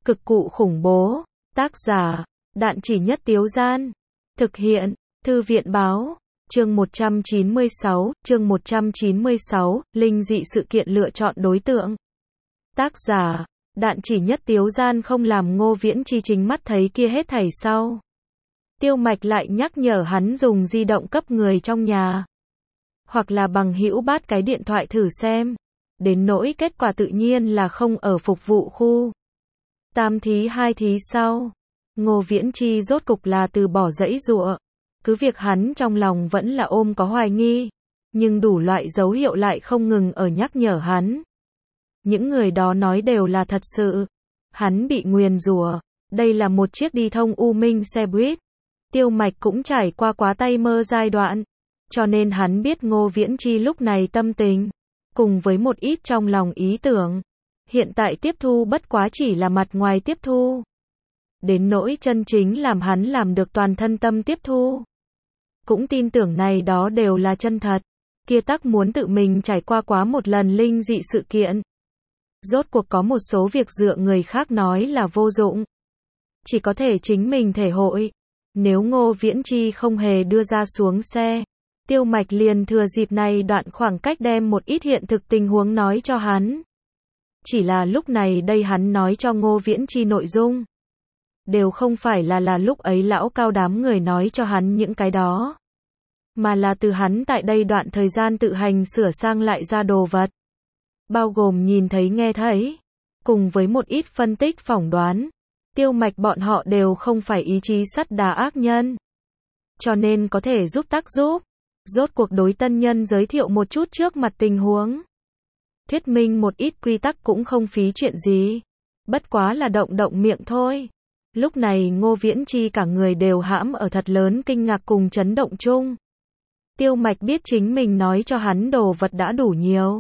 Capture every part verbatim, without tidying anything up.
Cực cụ khủng bố. Tác giả, Đạn Chỉ Nhất Tiếu Gian. Thực hiện, Thư viện báo. Chương một trăm chín mươi sáu, chương một trăm chín mươi sáu, linh dị sự kiện lựa chọn đối tượng. Tác giả, Đạn Chỉ Nhất Tiếu Gian không làm Ngô Viễn Chi chính mắt thấy kia hết thảy sau. Tiêu Mạch lại nhắc nhở hắn dùng di động cấp người trong nhà. Hoặc là bằng hữu bắt cái điện thoại thử xem. Đến nỗi kết quả tự nhiên là không ở phục vụ khu. Tam thí hai thí sau. Ngô Viễn Chi rốt cục là từ bỏ dãy dụa. Cứ việc hắn trong lòng vẫn là ôm có hoài nghi. Nhưng đủ loại dấu hiệu lại không ngừng ở nhắc nhở hắn. Những người đó nói đều là thật sự. Hắn bị nguyền rủa. Đây là một chiếc đi thông U Minh xe buýt. Tiêu Mạch cũng trải qua quá tay mơ giai đoạn. Cho nên hắn biết Ngô Viễn Chi lúc này tâm tình. Cùng với một ít trong lòng ý tưởng. Hiện tại tiếp thu bất quá chỉ là mặt ngoài tiếp thu. Đến nỗi chân chính làm hắn làm được toàn thân tâm tiếp thu. Cũng tin tưởng này đó đều là chân thật. Kia tắc muốn tự mình trải qua quá một lần linh dị sự kiện. Rốt cuộc có một số việc dựa người khác nói là vô dụng. Chỉ có thể chính mình thể hội. Nếu Ngô Viễn Chi không hề đưa ra xuống xe. Tiêu Mạch liền thừa dịp này đoạn khoảng cách đem một ít hiện thực tình huống nói cho hắn. Chỉ là lúc này đây hắn nói cho Ngô Viễn Chi nội dung. Đều không phải là là lúc ấy lão cao đám người nói cho hắn những cái đó. Mà là từ hắn tại đây đoạn thời gian tự hành sửa sang lại ra đồ vật. Bao gồm nhìn thấy nghe thấy. Cùng với một ít phân tích phỏng đoán. Tiêu Mạch bọn họ đều không phải ý chí sắt đá ác nhân. Cho nên có thể giúp tác giúp. Rốt cuộc đối tân nhân giới thiệu một chút trước mặt tình huống. Thuyết minh một ít quy tắc cũng không phí chuyện gì. Bất quá là động động miệng thôi. Lúc này Ngô Viễn Chi cả người đều hãm ở thật lớn kinh ngạc cùng chấn động chung. Tiêu Mạch biết chính mình nói cho hắn đồ vật đã đủ nhiều.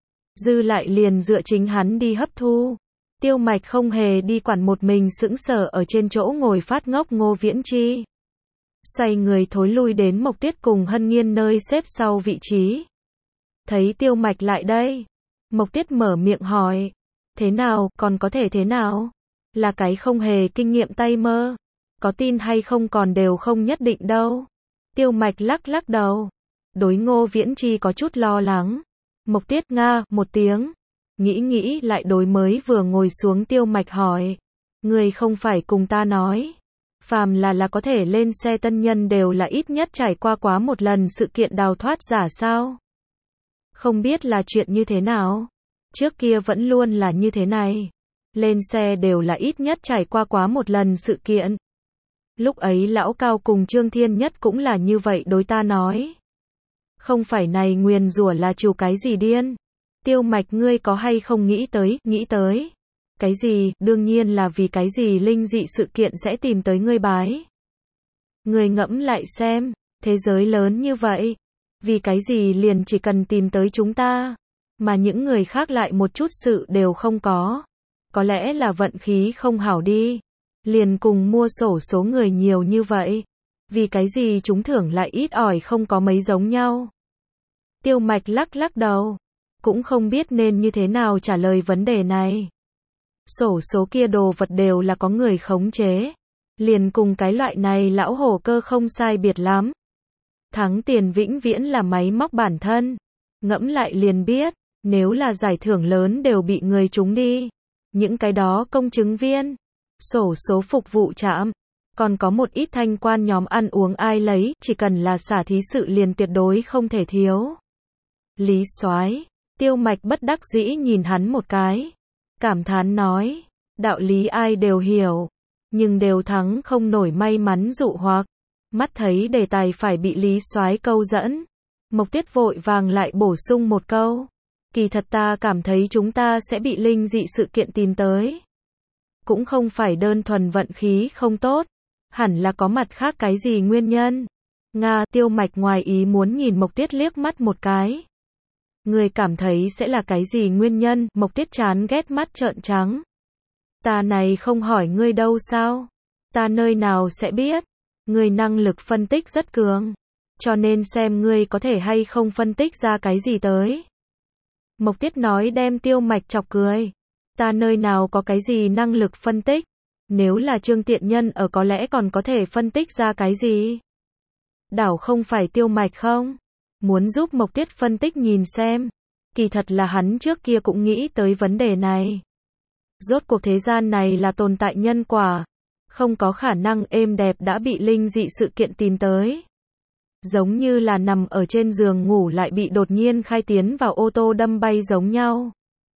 Dư lại liền dựa chính hắn đi hấp thu. Tiêu Mạch không hề đi quản một mình sững sờ ở trên chỗ ngồi phát ngốc Ngô Viễn Chi. Xoay người thối lui đến Mộc Tuyết cùng Hân Nghiên nơi xếp sau vị trí. Thấy Tiêu Mạch lại đây. Mộc Tuyết mở miệng hỏi. Thế nào, còn có thể thế nào? Là cái không hề kinh nghiệm tay mơ. Có tin hay không còn đều không nhất định đâu. Tiêu Mạch lắc lắc đầu. Đối Ngô Viễn Chi có chút lo lắng. Mộc Tuyết nga một tiếng. Nghĩ nghĩ lại đối mới vừa ngồi xuống Tiêu Mạch hỏi. Người không phải cùng ta nói. Phàm là là có thể lên xe tân nhân đều là ít nhất trải qua quá một lần sự kiện đào thoát giả sao? Không biết là chuyện như thế nào? Trước kia vẫn luôn là như thế này. Lên xe đều là ít nhất trải qua quá một lần sự kiện. Lúc ấy lão cao cùng Trương Thiên Nhất cũng là như vậy đối ta nói. Không phải này nguyền rủa là chủ cái gì điên. Tiêu Mạch ngươi có hay không nghĩ tới, nghĩ tới. Cái gì, đương nhiên là vì cái gì linh dị sự kiện sẽ tìm tới ngươi bái. Ngươi ngẫm lại xem, thế giới lớn như vậy. Vì cái gì liền chỉ cần tìm tới chúng ta. Mà những người khác lại một chút sự đều không có. Có lẽ là vận khí không hảo đi. Liền cùng mua sổ số người nhiều như vậy. Vì cái gì chúng thưởng lại ít ỏi không có mấy giống nhau. Tiêu Mạch lắc lắc đầu. Cũng không biết nên như thế nào trả lời vấn đề này. Sổ số kia đồ vật đều là có người khống chế. Liền cùng cái loại này lão hổ cơ không sai biệt lắm. Thắng tiền vĩnh viễn là máy móc bản thân. Ngẫm lại liền biết. Nếu là giải thưởng lớn đều bị người trúng đi. Những cái đó công chứng viên. Sổ số phục vụ trạm. Còn có một ít thanh quan nhóm ăn uống ai lấy. Chỉ cần là xả thí sự liền tuyệt đối không thể thiếu. Lý Soái. Tiêu Mạch bất đắc dĩ nhìn hắn một cái. Cảm thán nói. Đạo lý ai đều hiểu. Nhưng đều thắng không nổi may mắn dụ hoặc. Mắt thấy đề tài phải bị Lý Soái câu dẫn. Mộc Tuyết vội vàng lại bổ sung một câu. Kỳ thật ta cảm thấy chúng ta sẽ bị linh dị sự kiện tìm tới. Cũng không phải đơn thuần vận khí không tốt. Hẳn là có mặt khác cái gì nguyên nhân. Nga, Tiêu Mạch ngoài ý muốn nhìn Mộc Tuyết liếc mắt một cái. Người cảm thấy sẽ là cái gì nguyên nhân? Mộc Tuyết chán ghét mắt trợn trắng. Ta này không hỏi ngươi đâu sao? Ta nơi nào sẽ biết? Ngươi năng lực phân tích rất cường. Cho nên xem ngươi có thể hay không phân tích ra cái gì tới. Mộc Tuyết nói đem Tiêu Mạch chọc cười. Ta nơi nào có cái gì năng lực phân tích, nếu là Trương Tiện Nhân ở có lẽ còn có thể phân tích ra cái gì. Đảo không phải Tiêu Mạch không? Muốn giúp Mộc Tuyết phân tích nhìn xem. Kỳ thật là hắn trước kia cũng nghĩ tới vấn đề này. Rốt cuộc thế gian này là tồn tại nhân quả, không có khả năng êm đẹp đã bị linh dị sự kiện tìm tới. Giống như là nằm ở trên giường ngủ lại bị đột nhiên khai tiến vào ô tô đâm bay giống nhau.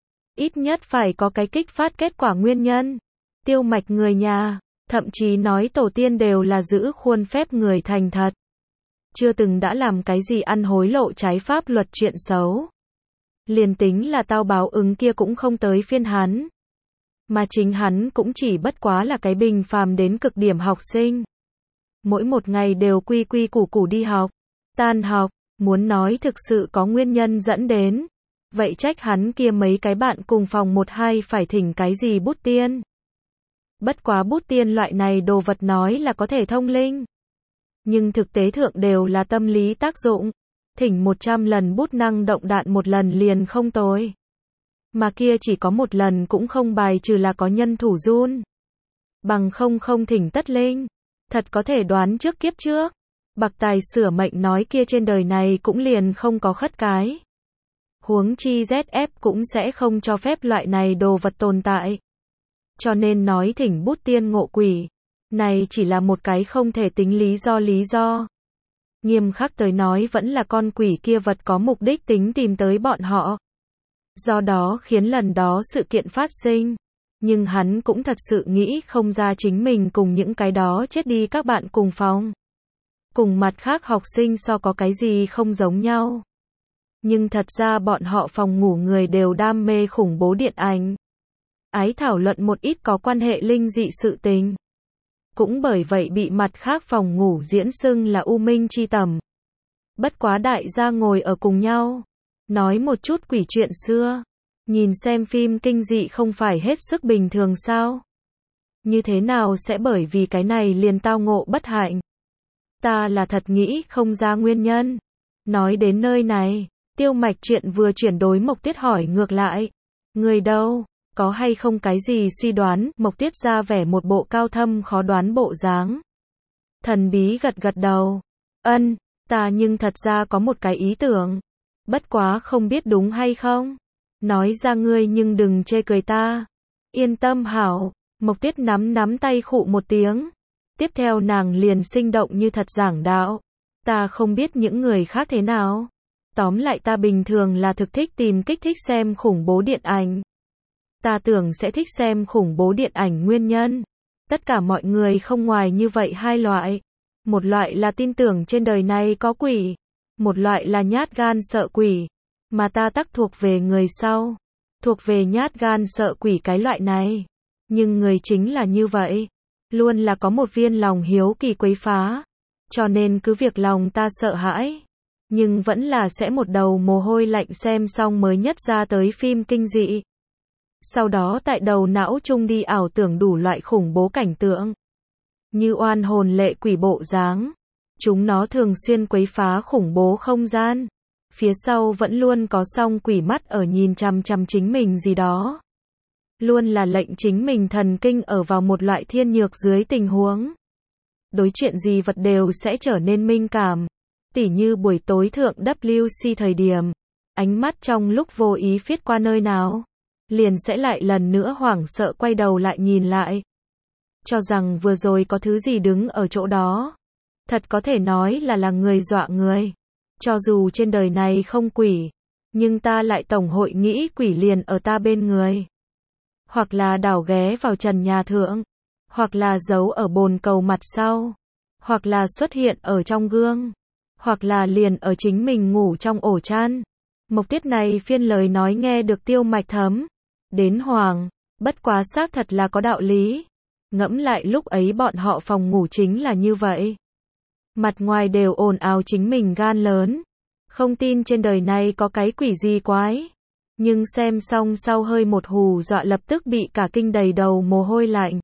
Ít nhất phải có cái kích phát kết quả nguyên nhân. Tiêu Mạch người nhà, thậm chí nói tổ tiên đều là giữ khuôn phép người thành thật. Chưa từng đã làm cái gì ăn hối lộ trái pháp luật chuyện xấu. Liền tính là tao báo ứng kia cũng không tới phiên hắn. Mà chính hắn cũng chỉ bất quá là cái bình phàm đến cực điểm học sinh. Mỗi một ngày đều quy quy củ củ đi học, tan học, muốn nói thực sự có nguyên nhân dẫn đến. Vậy trách hắn kia mấy cái bạn cùng phòng một hai phải thỉnh cái gì bút tiên. Bất quá bút tiên loại này đồ vật nói là có thể thông linh. Nhưng thực tế thượng đều là tâm lý tác dụng. Thỉnh một trăm lần bút năng động đạn một lần liền không tồi. Mà kia chỉ có một lần cũng không bài trừ là có nhân thủ run. Bằng không không thỉnh tất linh. Thật có thể đoán trước kiếp trước. Bạc tài sửa mệnh nói kia trên đời này cũng liền không có khất cái. Huống chi Z F cũng sẽ không cho phép loại này đồ vật tồn tại. Cho nên nói thỉnh bút tiên ngộ quỷ. Này chỉ là một cái không thể tính lý do lý do. Nghiêm khắc tới nói vẫn là con quỷ kia vật có mục đích tính tìm tới bọn họ. Do đó khiến lần đó sự kiện phát sinh. Nhưng hắn cũng thật sự nghĩ không ra chính mình cùng những cái đó chết đi các bạn cùng phòng. Cùng mặt khác học sinh so có cái gì không giống nhau. Nhưng thật ra bọn họ phòng ngủ người đều đam mê khủng bố điện ảnh. Ái thảo luận một ít có quan hệ linh dị sự tình. Cũng bởi vậy bị mặt khác phòng ngủ diễn xưng là U Minh chi tầm. Bất quá đại gia ngồi ở cùng nhau. Nói một chút quỷ chuyện xưa. Nhìn xem phim kinh dị không phải hết sức bình thường sao? Như thế nào sẽ bởi vì cái này liền tao ngộ bất hạnh? Ta là thật nghĩ không ra nguyên nhân. Nói đến nơi này, Tiêu Mạch chuyện vừa chuyển đối Mộc Tuyết hỏi ngược lại. Người đâu? Có hay không cái gì suy đoán? Mộc Tuyết ra vẻ một bộ cao thâm khó đoán bộ dáng. Thần bí gật gật đầu. Ân, ta nhưng thật ra có một cái ý tưởng. Bất quá không biết đúng hay không? Nói ra ngươi nhưng đừng chê cười ta. Yên tâm hảo. Mộc Tuyết nắm nắm tay khụ một tiếng. Tiếp theo nàng liền sinh động như thật giảng đạo. Ta không biết những người khác thế nào. Tóm lại ta bình thường là thực thích tìm kích thích xem khủng bố điện ảnh. Ta tưởng sẽ thích xem khủng bố điện ảnh nguyên nhân. Tất cả mọi người không ngoài như vậy hai loại. Một loại là tin tưởng trên đời này có quỷ. Một loại là nhát gan sợ quỷ. Mà ta tắc thuộc về người sau. Thuộc về nhát gan sợ quỷ cái loại này. Nhưng người chính là như vậy. Luôn là có một viên lòng hiếu kỳ quấy phá. Cho nên cứ việc lòng ta sợ hãi. Nhưng vẫn là sẽ một đầu mồ hôi lạnh xem xong mới nhất ra tới phim kinh dị. Sau đó tại đầu não chung đi ảo tưởng đủ loại khủng bố cảnh tượng. Như oan hồn lệ quỷ bộ dáng. Chúng nó thường xuyên quấy phá khủng bố không gian. Phía sau vẫn luôn có song quỷ mắt ở nhìn chằm chằm chính mình gì đó. Luôn là lệnh chính mình thần kinh ở vào một loại thiên nhược dưới tình huống. Đối chuyện gì vật đều sẽ trở nên minh cảm. Tỉ như buổi tối thượng W C thời điểm. Ánh mắt trong lúc vô ý phiết qua nơi nào. Liền sẽ lại lần nữa hoảng sợ quay đầu lại nhìn lại. Cho rằng vừa rồi có thứ gì đứng ở chỗ đó. Thật có thể nói là là người dọa người. Cho dù trên đời này không quỷ. Nhưng ta lại tổng hội nghĩ quỷ liền ở ta bên người. Hoặc là đảo ghé vào trần nhà thượng. Hoặc là giấu ở bồn cầu mặt sau. Hoặc là xuất hiện ở trong gương. Hoặc là liền ở chính mình ngủ trong ổ chăn. Mộc Tuyết này phiên lời nói nghe được Tiêu Mạch thấm. Đến hoàng. Bất quá xác thật là có đạo lý. Ngẫm lại lúc ấy bọn họ phòng ngủ chính là như vậy. Mặt ngoài đều ồn ào chính mình gan lớn. Không tin trên đời này có cái quỷ gì quái. Nhưng xem xong sau hơi một hù dọa lập tức bị cả kinh đầy đầu mồ hôi lạnh.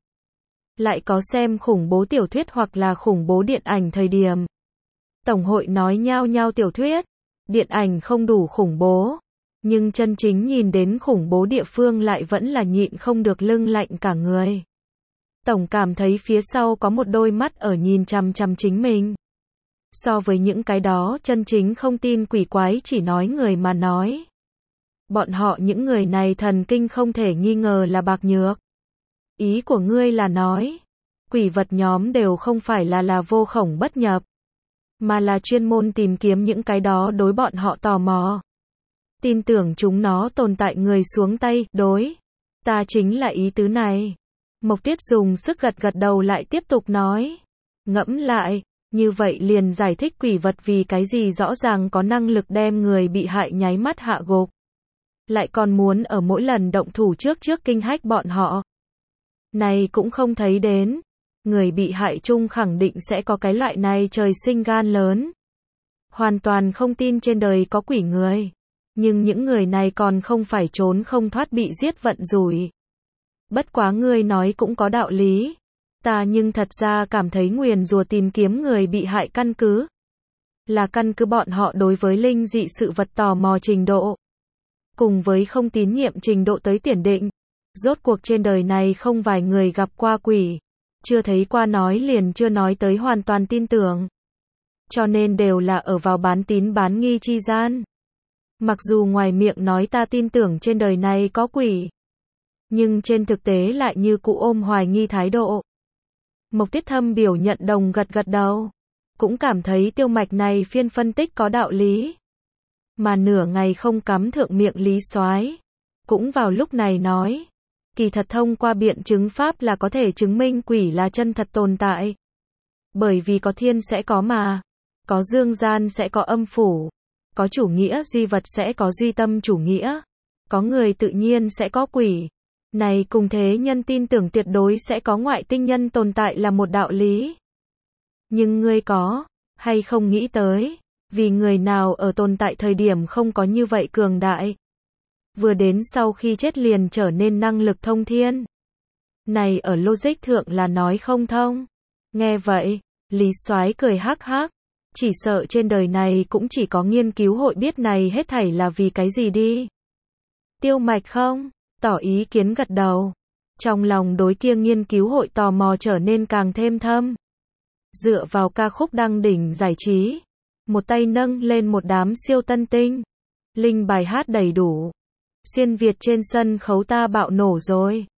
Lại có xem khủng bố tiểu thuyết hoặc là khủng bố điện ảnh thời điểm. Tổng hội nói nhao nhao tiểu thuyết. Điện ảnh không đủ khủng bố. Nhưng chân chính nhìn đến khủng bố địa phương lại vẫn là nhịn không được lưng lạnh cả người. Tổng cảm thấy phía sau có một đôi mắt ở nhìn chằm chằm chính mình. So với những cái đó chân chính không tin quỷ quái chỉ nói người mà nói. Bọn họ những người này thần kinh không thể nghi ngờ là bạc nhược. Ý của ngươi là nói, quỷ vật nhóm đều không phải là là vô khổng bất nhập, mà là chuyên môn tìm kiếm những cái đó đối bọn họ tò mò. Tin tưởng chúng nó tồn tại người xuống tay, đối. Ta chính là ý tứ này. Mộc Tuyết dùng sức gật gật đầu lại tiếp tục nói. Ngẫm lại, như vậy liền giải thích quỷ vật vì cái gì rõ ràng có năng lực đem người bị hại nháy mắt hạ gục. Lại còn muốn ở mỗi lần động thủ trước trước kinh hách bọn họ. Này cũng không thấy đến. Người bị hại chung khẳng định sẽ có cái loại này trời sinh gan lớn. Hoàn toàn không tin trên đời có quỷ người. Nhưng những người này còn không phải trốn không thoát bị giết vận rủi. Bất quá ngươi nói cũng có đạo lý. Ta nhưng thật ra cảm thấy nguyền rủa tìm kiếm người bị hại căn cứ. Là căn cứ bọn họ đối với linh dị sự vật tò mò trình độ. Cùng với không tín nhiệm trình độ tới tiền định. Rốt cuộc trên đời này không vài người gặp qua quỷ. Chưa thấy qua nói liền chưa nói tới hoàn toàn tin tưởng. Cho nên đều là ở vào bán tín bán nghi chi gian. Mặc dù ngoài miệng nói ta tin tưởng trên đời này có quỷ. Nhưng trên thực tế lại như cụ ôm hoài nghi thái độ. Mộc Tuyết Thâm biểu nhận đồng gật gật đầu. Cũng cảm thấy Tiêu Mạch này phiên phân tích có đạo lý. Mà nửa ngày không cắm thượng miệng Lý Soái. Cũng vào lúc này nói. Kỳ thật thông qua biện chứng pháp là có thể chứng minh quỷ là chân thật tồn tại. Bởi vì có thiên sẽ có mà. Có dương gian sẽ có âm phủ. Có chủ nghĩa duy vật sẽ có duy tâm chủ nghĩa. Có người tự nhiên sẽ có quỷ. Này cùng thế nhân tin tưởng tuyệt đối sẽ có ngoại tinh nhân tồn tại là một đạo lý. Nhưng ngươi có, hay không nghĩ tới, vì người nào ở tồn tại thời điểm không có như vậy cường đại. Vừa đến sau khi chết liền trở nên năng lực thông thiên. Này ở logic thượng là nói không thông. Nghe vậy, Lý Soái cười hắc hắc. Chỉ sợ trên đời này cũng chỉ có nghiên cứu hội biết này hết thảy là vì cái gì đi. Tiêu Mạch không? Tỏ ý kiến gật đầu. Trong lòng đối kia nghiên cứu hội tò mò trở nên càng thêm thâm. Dựa vào ca khúc đăng đỉnh giải trí. Một tay nâng lên một đám siêu tân tinh. Linh bài hát đầy đủ. Xuyên Việt trên sân khấu ta bạo nổ rồi.